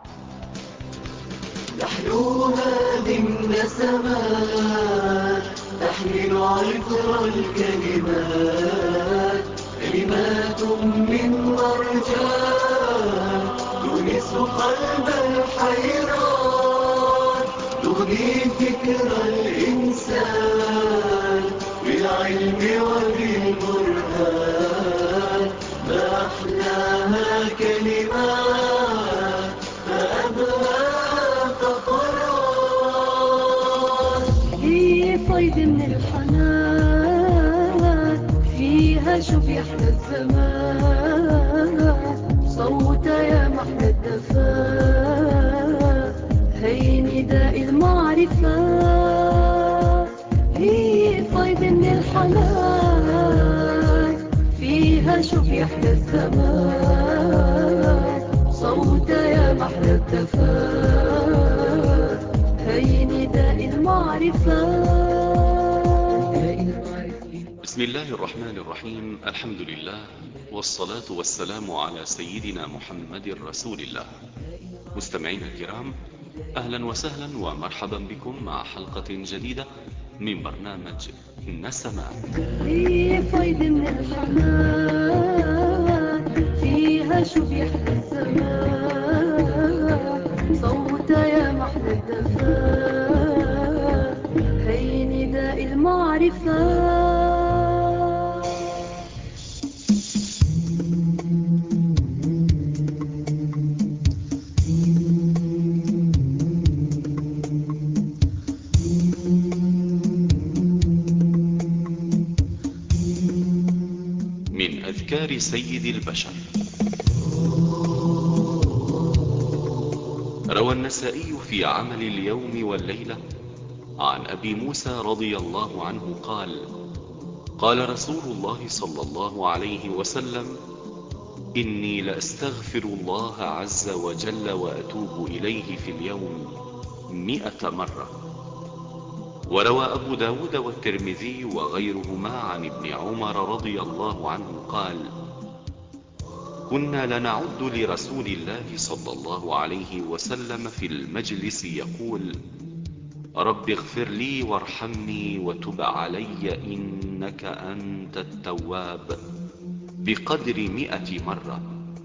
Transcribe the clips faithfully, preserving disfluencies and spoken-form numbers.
نحلوها بالنسمات تحمل عطر الكلمات، كلمات من مرجان تونس قلب الحيران، تغني فكر الإنسان بالعلم وبالبرهان. ما أحلاها كلمات، ما أبهاها فقرات. هي فيض من الحنان، فيها شوف يحلى الزمان، صوت يا محلى الدفا، هي نداء المعرفة. هي فيض من الحنان، فيها شوف يحلى الزمان، صوت يا محلى الدفا، هي نداء المعرفة. بسم الله الرحمن الرحيم. الحمد لله والصلاة والسلام على سيدنا محمد رسول الله. مستمعينا الكرام، أهلا وسهلا ومرحبا بكم مع حلقة جديدة من برنامج نسمات. هي فيض من الحنان، فيها شوف يحلى الزمان، صوت يا محلى الدفا، هي نداء المعرفة. من أذكار سيد البشر. روى النسائي في عمل اليوم والليلة عن أبي موسى رضي الله عنه قال: قال رسول الله صلى الله عليه وسلم: إني لأستغفر الله عز وجل وأتوب إليه في اليوم مئة مرة. وروى أبو داود والترمذي وغيرهما عن ابن عمر رضي الله عنه قال: كنا لنعد لرسول الله صلى الله عليه وسلم في المجلس يقول: رب اغفر لي وارحمني وتب علي إنك أنت التواب، بقدر مئة مرة.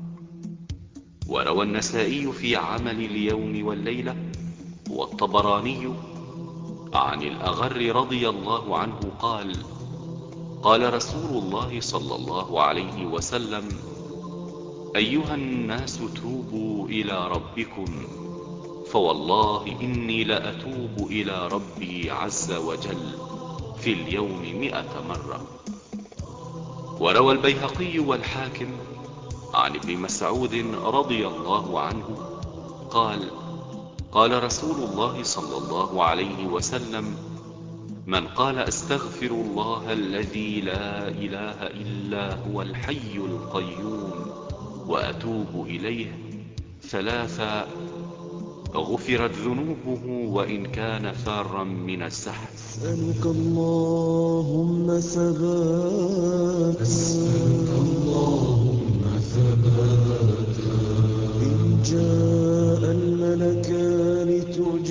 وروى النسائي في عمل اليوم والليلة والطبراني عن الأغر رضي الله عنه قال: قال رسول الله صلى الله عليه وسلم: أيها الناس توبوا إلى ربكم، فوالله إني لأتوب إلى ربي عز وجل في اليوم مئة مرة. وروى البيهقي والحاكم عن ابن مسعود رضي الله عنه قال: قال رسول الله صلى الله عليه وسلم: من قال أستغفر الله الذي لا إله إلا هو الحي القيوم وأتوب إليه ثلاثا، غفرت ذنوبه وإن كان فارا من السحر. أسألك اللهم ثباتا، أسألك اللهم ثباتا، إن جاء الملكان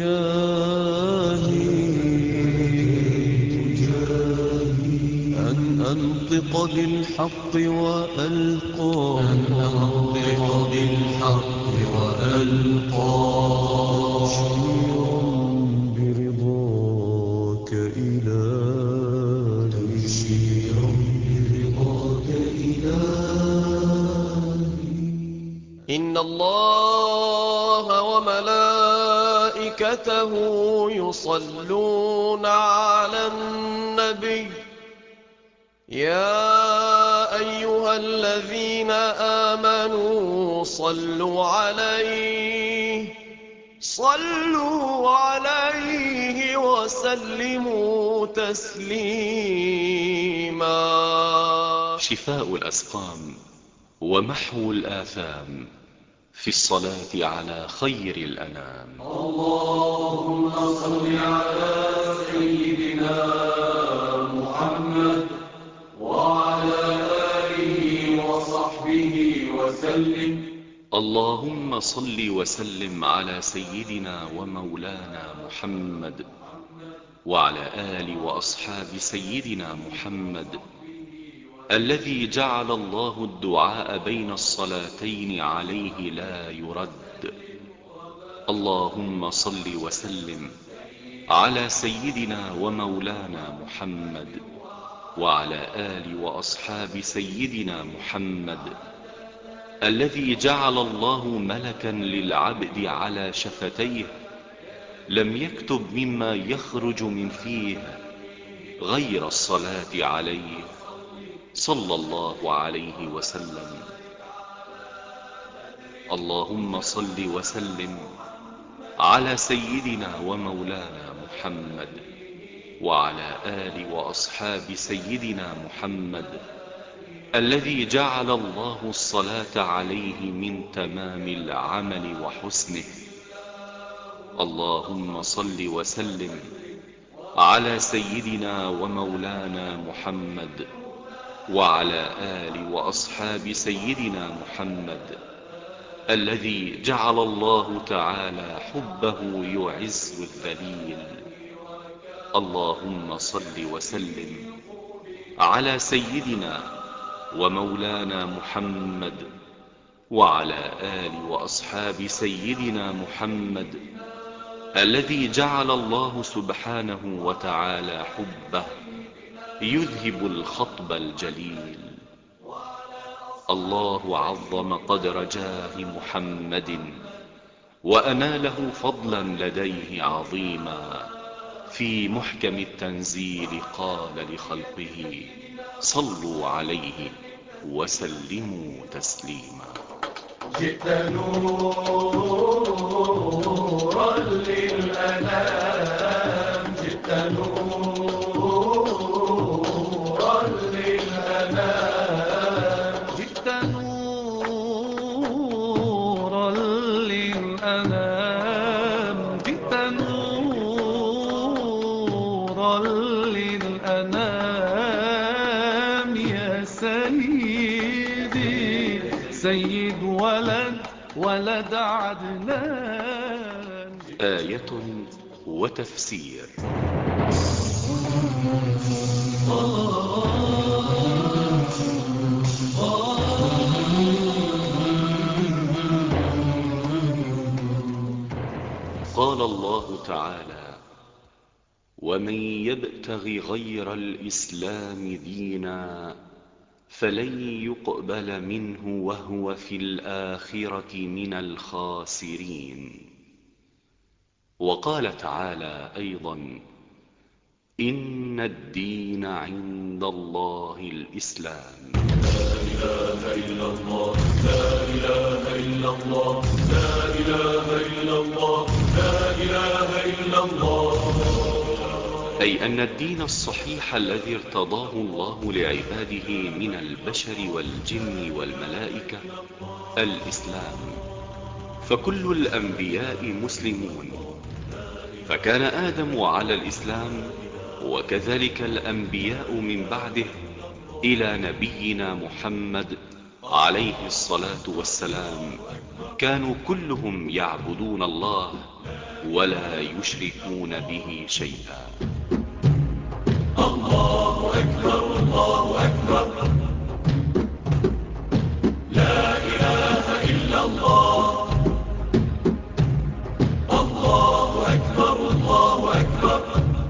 تجاهي، أن أنطق بالحق وألقى، أن أنطق بالحق وألقى، برضاك إلهي، تبشيرا برضاك إلهي. إن الله وملائكته يصلون على النبي، يا أيها الذين آمنوا صلوا عليه صلوا عليه وسلموا تسليما. شفاء الأسقام ومحو الآثام في الصلاة على خير الأنام. اللهم صل على سيدنا محمد وعلى آله وصحبه وسلم. اللهم صل وسلم على سيدنا ومولانا محمد وعلى آل وأصحاب سيدنا محمد الذي جعل الله الدعاء بين الصلاتين عليه لا يرد. اللهم صل وسلم على سيدنا ومولانا محمد وعلى آل وأصحاب سيدنا محمد الذي جعل الله ملكا للعبد على شفتيه لم يكتب مما يخرج من فيه غير الصلاة عليه صلى الله عليه وسلم. اللهم صل وسلم على سيدنا ومولانا محمد وعلى آل وأصحاب سيدنا محمد الذي جعل الله الصلاة عليه من تمام العمل وحسنه. اللهم صل وسلم على سيدنا ومولانا محمد وعلى آل وأصحاب سيدنا محمد الذي جعل الله تعالى حبه يعز الذليل. اللهم صل وسلم على سيدنا ومولانا محمد وعلى آل وأصحاب سيدنا محمد الذي جعل الله سبحانه وتعالى حبه يذهب الخطب الجليل. الله عظم قدر جاه محمد وأناله فضلا لديه عظيما في محكم التنزيل قال لخلقه صلوا عليه وسلموا تسليما. جئت نورا للأنام جئت نورا للأنام جئت نورا للأنام جئت نورا للأنام يا سيدي سيد ولد ولد عدنان. آية وتفسير. قال الله تعالى ومن يبتغ غير الإسلام دينا فلن يقبل منه وهو في الآخرة من الخاسرين. وقال تعالى أيضا إن الدين عند الله الإسلام. لا إله إلا الله لا إله إلا الله لا إله إلا الله لا إله إلا الله. أي أن الدين الصحيح الذي ارتضاه الله لعباده من البشر والجن والملائكة الإسلام. فكل الأنبياء مسلمون، فكان آدم على الإسلام وكذلك الأنبياء من بعده إلى نبينا محمد عليه الصلاة والسلام كانوا كلهم يعبدون الله ولا يشركون به شيئا. الله أكبر الله أكبر لا إله إلا الله. الله أكبر الله أكبر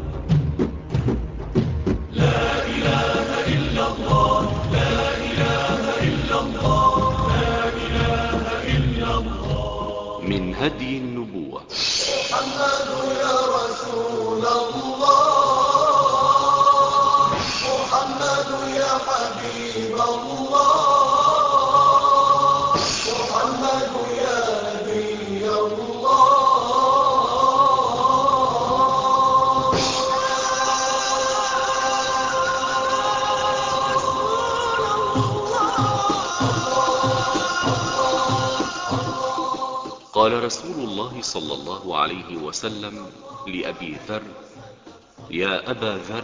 لا إله إلا الله لا إله إلا الله لا إله إلا الله. من هدي النبوة محمد يا رسول الله محمد يا حبيب الله محمد يا نبي الله. قال رسول الله صلى الله عليه وسلم لأبي ذر يا أبا ذر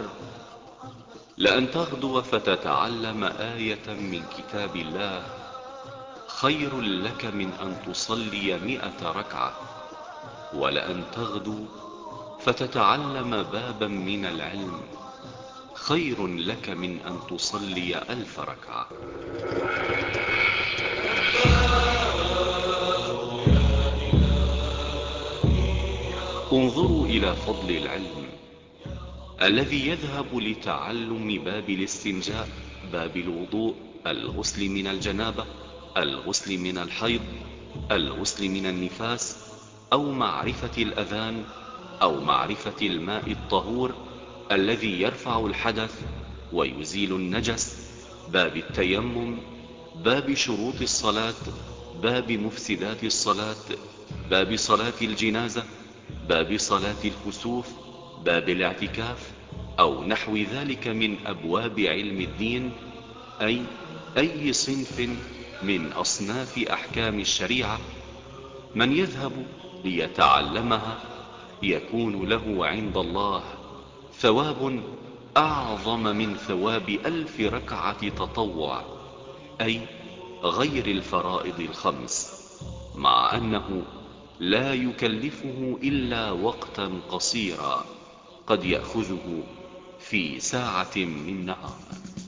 لأن تغدو فتتعلم آية من كتاب الله خير لك من أن تصلي مئة ركعة، ولأن تغدو فتتعلم بابا من العلم خير لك من أن تصلي ألف ركعة. انظروا إلى فضل العلم الذي يذهب لتعلم باب الاستنجاء، باب الوضوء، الغسل من الجنابة، الغسل من الحيض، الغسل من النفاس، أو معرفة الأذان، أو معرفة الماء الطهور الذي يرفع الحدث ويزيل النجس، باب التيمم، باب شروط الصلاة، باب مفسدات الصلاة، باب صلاة الجنازة، باب صلاة الكسوف، باب الاعتكاف، أو نحو ذلك من أبواب علم الدين، أي أي صنف من أصناف أحكام الشريعة. من يذهب ليتعلمها يكون له عند الله ثواب أعظم من ثواب ألف ركعة تطوع، أي غير الفرائض الخمس، مع أنه لا يكلفه إلا وقتا قصيرا قد يأخذه في ساعة من نهار.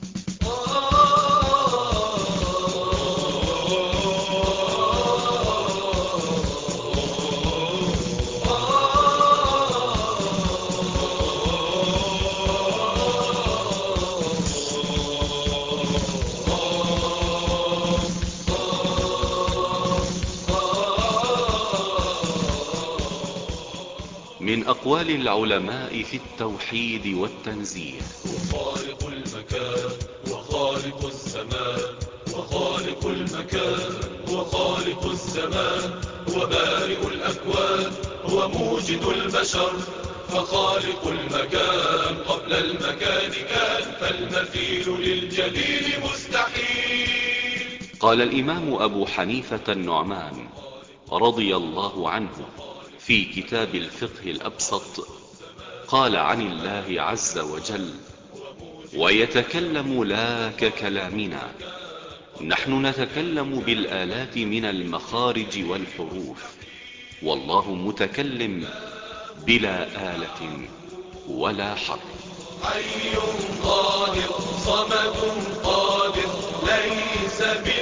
من أقوال العلماء في التوحيد والتنزيه: وخالق المكان وخالق الزمان، وخالق المكان وخالق الزمان، وبارئ الأكوان وموجد البشر، فخالق المكان قبل المكان كان، فالمثيل للجليل مستحيل. قال الإمام أبو حنيفة النعمان رضي الله عنه في كتاب الفقه الأبسط، قال عن الله عز وجل: ويتكلم لا ككلامنا، نحن نتكلم بالآلات من المخارج والحروف، والله متكلم بلا آلة ولا حرف. حي ظاهر صمد قادر ليس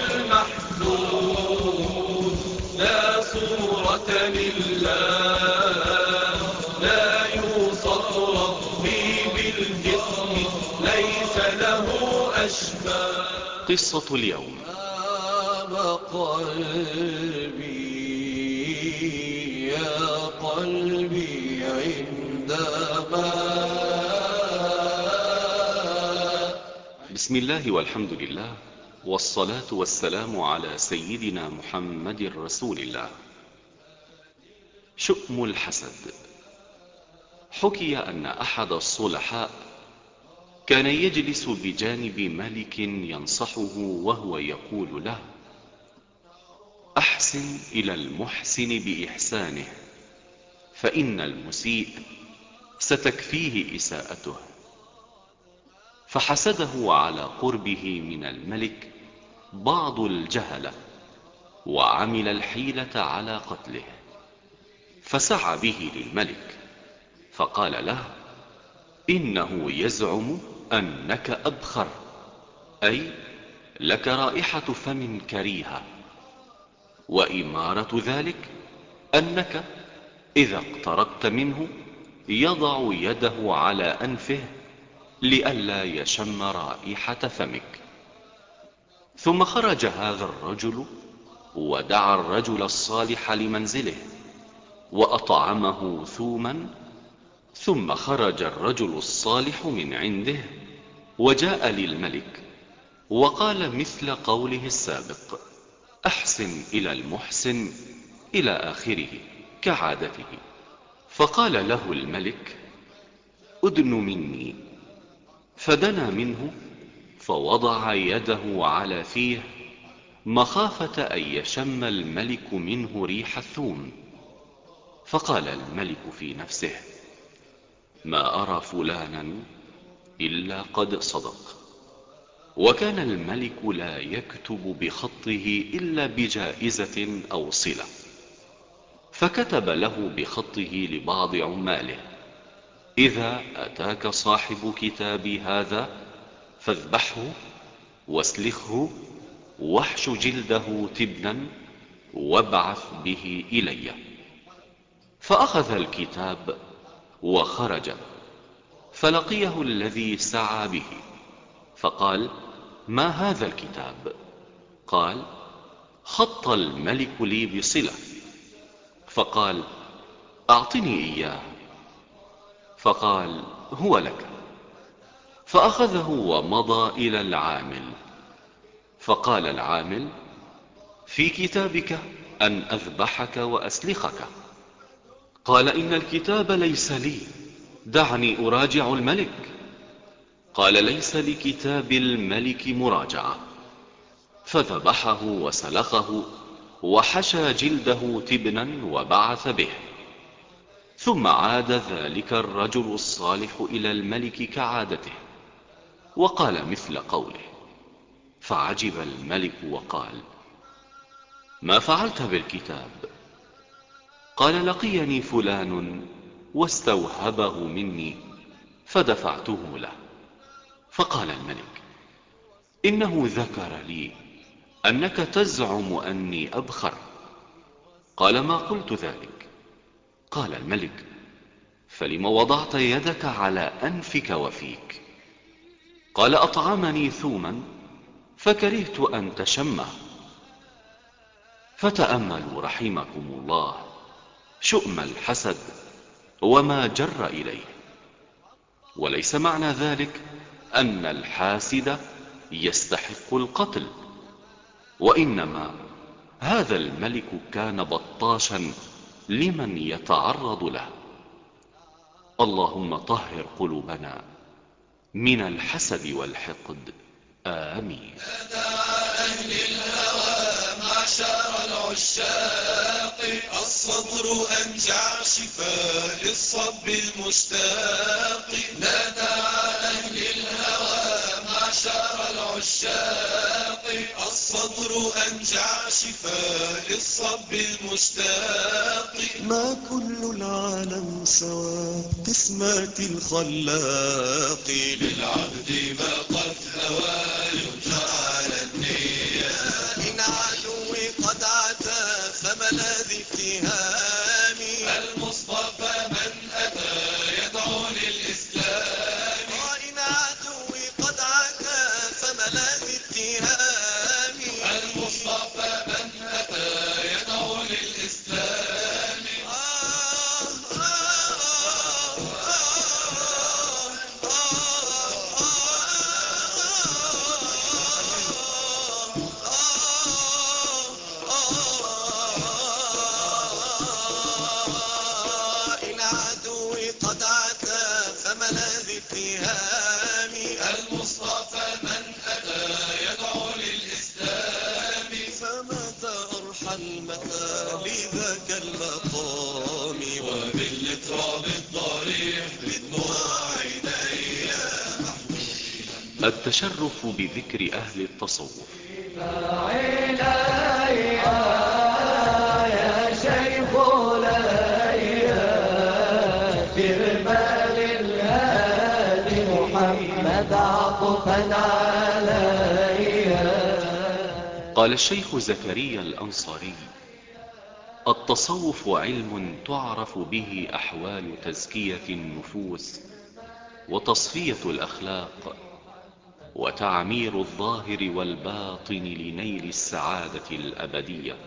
بالمحدود، لا صورة لله لا يوصف ربي بالجسم، ليس له أشباه. قصة اليوم: نام قلبي يا قلبي عندما. بسم الله والحمد لله، والصلاة والسلام على سيدنا محمد رسول الله. شؤم الحسد. حكي أن أحد الصلحاء كان يجلس بجانب ملك ينصحه وهو يقول له: أحسن إلى المحسن بإحسانه، فإن المسيء ستكفيه إساءته. فحسده على قربه من الملك بعض الجهلة، وعمل الحيلة على قتله، فسعى به للملك فقال له: إنه يزعم أنك أبخر، أي لك رائحة فم كريهة، وإمارة ذلك أنك إذا اقتربت منه يضع يده على أنفه لئلا يشم رائحة فمك. ثم خرج هذا الرجل ودعا الرجل الصالح لمنزله وأطعمه ثوما، ثم خرج الرجل الصالح من عنده وجاء للملك وقال مثل قوله السابق: أحسن إلى المحسن إلى آخره كعادته. فقال له الملك: أدن مني. فدنا منه فوضع يده على فيه مخافة أن يشم الملك منه ريح الثوم. فقال الملك في نفسه: ما أرى فلانا إلا قد صدق. وكان الملك لا يكتب بخطه إلا بجائزة أو صلة، فكتب له بخطه لبعض عماله: إذا أتاك صاحب كتابي هذا فاذبحه واسلخه واحش جلده تبنا وابعث به إلي. فأخذ الكتاب وخرج، فلقيه الذي سعى به فقال: ما هذا الكتاب؟ قال: خط الملك لي بصلة. فقال: أعطني إياه. فقال: هو لك. فأخذه ومضى إلى العامل، فقال العامل: في كتابك أن أذبحك وأسلخك. قال: إن الكتاب ليس لي، دعني أراجع الملك. قال: ليس لكتاب الملك مراجعة. فذبحه وسلخه وحشى جلده تبنا وبعث به. ثم عاد ذلك الرجل الصالح إلى الملك كعادته وقال مثل قوله، فعجب الملك وقال: ما فعلت بالكتاب؟ قال: لقيني فلان واستوهبه مني فدفعته له. فقال الملك: إنه ذكر لي أنك تزعم أني أبخر. قال: ما قلت ذلك. قال الملك: فلم وضعت يدك على أنفك وفيك؟ قال: أطعمني ثوما فكرهت أن تشمه. فتأملوا رحمكم الله شؤم الحسد وما جر إليه. وليس معنى ذلك أن الحاسد يستحق القتل، وإنما هذا الملك كان بطاشا لمن يتعرض له. اللهم طهر قلوبنا من الحسد والحقد، آمين. أهل الهوى معشر العشاق، الصبر أنجع شفاء للصب المشتاق. نادى أهل الهوى معشر العشاق، الصبر أنجع شفاء للصب المشتاق. ما كل العالم سوى قسمات الخلاق، للعبد ما قد هوى ينشر على النية. إن عدوي قد عتى فملاذ اتهام، المصطفى من أتى يدعو للإسلام. إن عدوي قد عتى فملاذ اتهام، المصطفى من أتى يدعو للإسلام. إن عدوي قد عتى فملاذ اتهام، المصطفى من أتى يدعو للإسلام. فمتى أرحى المتى لذاك المقام، وبالتراب الضريح بدموع عيني. التشرف بذكر أهل التصوف. يا شيخ ليا برمال الهادي محمد عطفا عليا. قال الشيخ زكريا الأنصاري: التصوف علم تعرف به أحوال تزكية النفوس وتصفية الأخلاق وتعمير الظاهر والباطن لنيل السعادة الأبدية.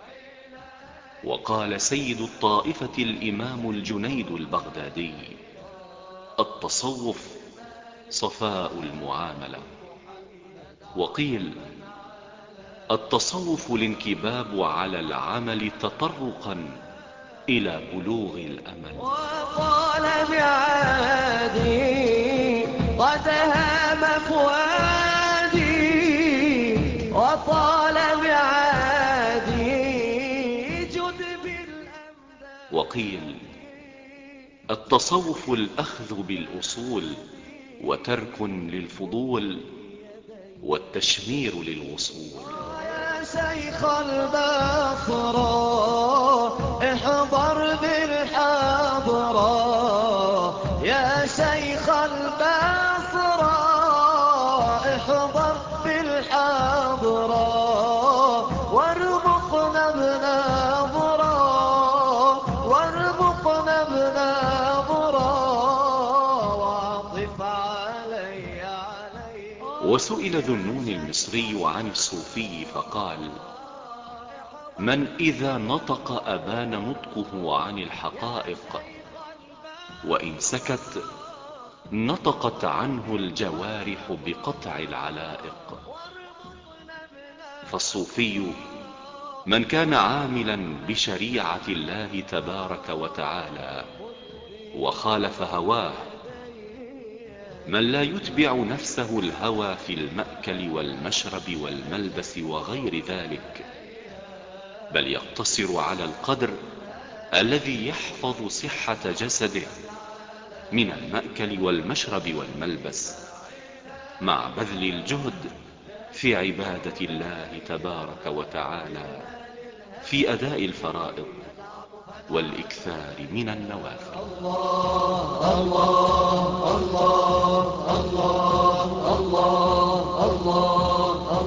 وقال سيد الطائفة الإمام الجنيد البغدادي: التصوف صفاء المعاملة. وقيل: التصوف الانكباب على العمل تطرقا إلى بلوغ الأمل. وقال بعادي قد هام فؤادي، وطال بعادي جد بالأمداد. وقيل: التصوف الأخذ بالأصول وترك للفضول، والتشمير للوصول. يا شيخ البصرة احضر بالحضرة، يا شيخ البصرة احضر بالحضرة، وارزقنا بنظرة، وارزقنا بنظرة، واعطف علي علي. وسئل ذو النون المصري عن الصوفي فقال: من إذا نطق أبان نطقه عن الحقائق، وإن سكت نطقت عنه الجوارح بقطع العلائق. فالصوفي من كان عاملا بشريعة الله تبارك وتعالى وخالف هواه، من لا يتبع نفسه الهوى في المأكل والمشرب والملبس وغير ذلك، بل يقتصر على القدر الذي يحفظ صحة جسده من المأكل والمشرب والملبس، مع بذل الجهد في عبادة الله تبارك وتعالى في أداء الفرائض والإكثار من النوافل. الله الله الله الله الله الله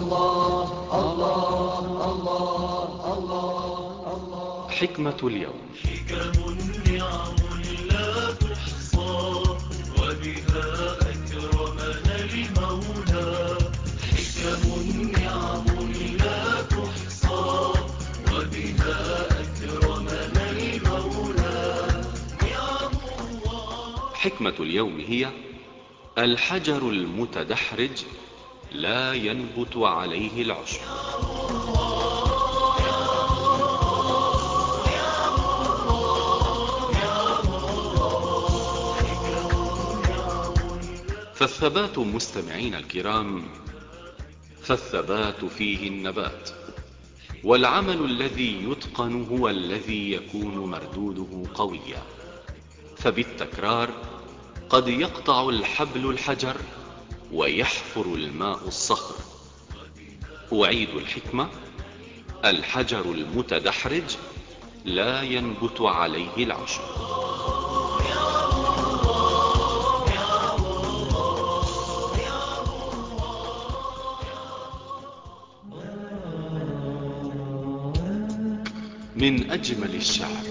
الله الله الله. حكمة اليوم. حكم نعم لا تحصى، وبها أكرمنا المولى. حكم نعم لا تحصى، وبها أكرمنا المولى. نعم الله. حكمة اليوم هي: الحجر المتدحرج لا ينبت عليه العشب. فالثبات مستمعين الكرام، فالثبات فيه النبات، والعمل الذي يتقن هو الذي يكون مردوده قويا. فبالتكرار قد يقطع الحبل الحجر ويحفر الماء الصخر. أعيد الحكمة: الحجر المتدحرج لا ينبت عليه العشب. من أجمل الشعر: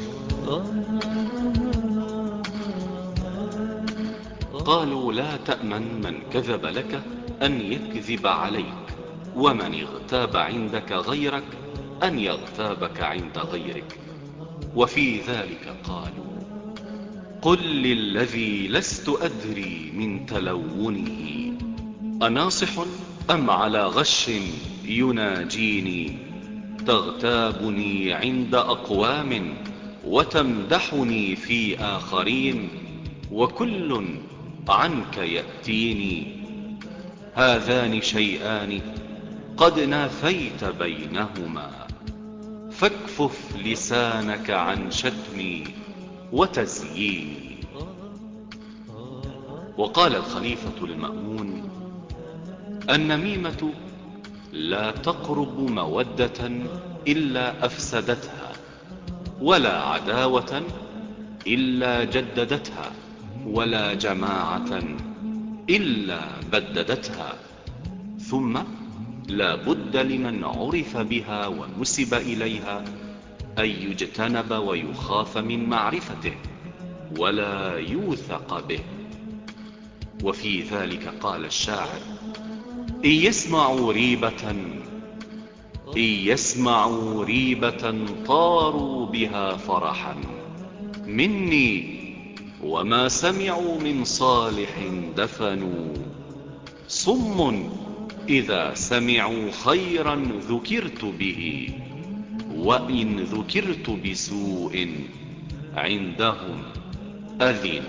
قالوا لا تأمن من كذب لك أن يكذب عليك، ومن اغتاب عندك غيرك أن يغتابك عند غيرك. وفي ذلك قالوا: قل للذي لست أدري من تلونه، أناصح أم على غش يناجيني؟ تغتابني عند أقوام وتمدحني في آخرين، وكل عنك يأتيني. هذان شيئان قد نافيت بينهما، فاكفف لسانك عن شتمي وتزييني. وقال الخليفة المأمون: النميمة لا تقرب مودة إلا أفسدتها، ولا عداوة إلا جددتها، ولا جماعة إلا بددتها. ثم لا بد لمن عرف بها ونسب إليها أن يجتنب ويخاف من معرفته ولا يوثق به. وفي ذلك قال الشاعر: إن يسمعوا ريبة إن يسمعوا ريبة طاروا بها فرحا مني، وما سمعوا من صالح دفنوا. صم إذا سمعوا خيرا ذكرت به، وإن ذكرت بسوء عندهم أذن.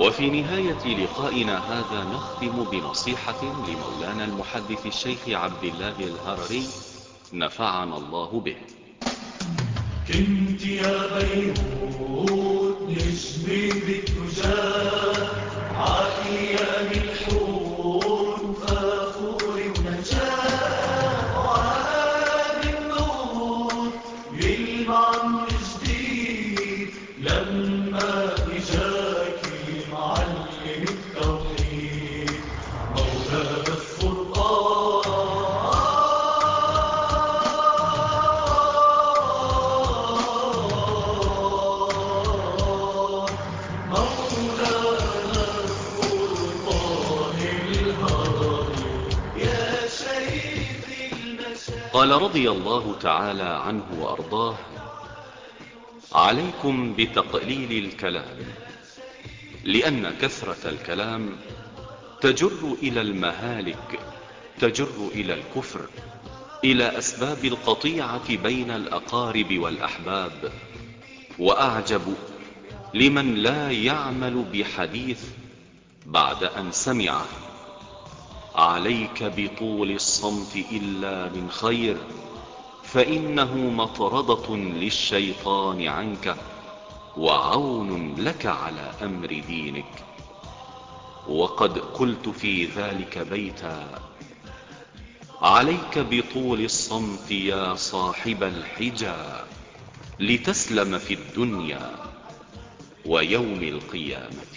وفي نهاية لقائنا هذا نختم بنصيحة لمولانا المحدث الشيخ عبد الله الهرري نفعنا الله به. كنت يا بيروت نجمي بالدجى عالية بالحور فاخوري ونجاة وهذا النور يلمع من جديد لما إجاكي معلم التوحيد مولانا السلطان. قال رضي الله تعالى عنه وأرضاه: عليكم بتقليل الكلام، لأن كثرة الكلام تجر إلى المهالك، تجر إلى الكفر، إلى أسباب القطيعة بين الأقارب والأحباب. وأعجب لمن لا يعمل بحديث بعد أن سمعه. عليك بطول الصمت إلا من خير، فإنه مطردة للشيطان عنك وعون لك على أمر دينك. وقد قلت في ذلك بيتا: عليك بطول الصمت يا صاحب الحجى، لتسلم في الدنيا ويوم القيامة.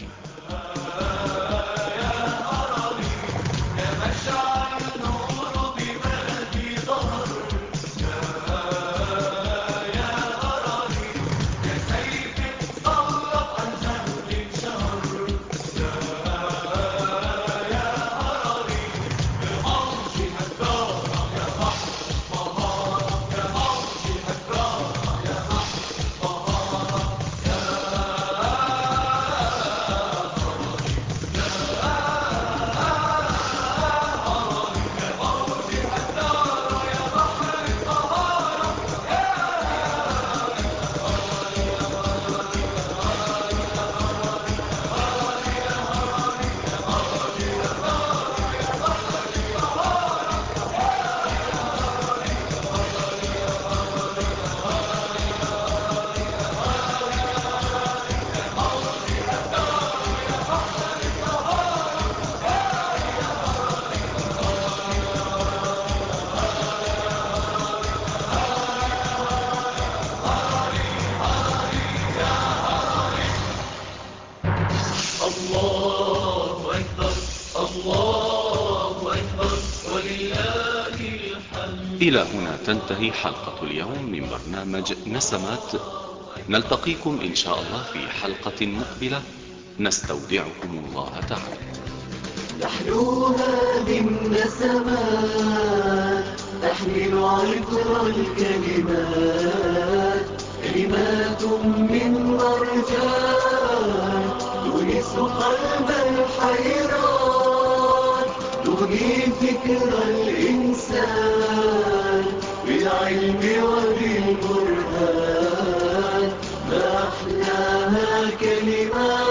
إلى هنا تنتهي حلقة اليوم من برنامج نسمات. نلتقيكم إن شاء الله في حلقة مقبلة، نستودعكم الله تعالى. نحن هذه النسمات تحمل عطر الكلمات، كلمات من مرجان تونس قلب الحيران، تغني فكر الإنسان بالعلم وبالقرآن. ما أحلاها كلمات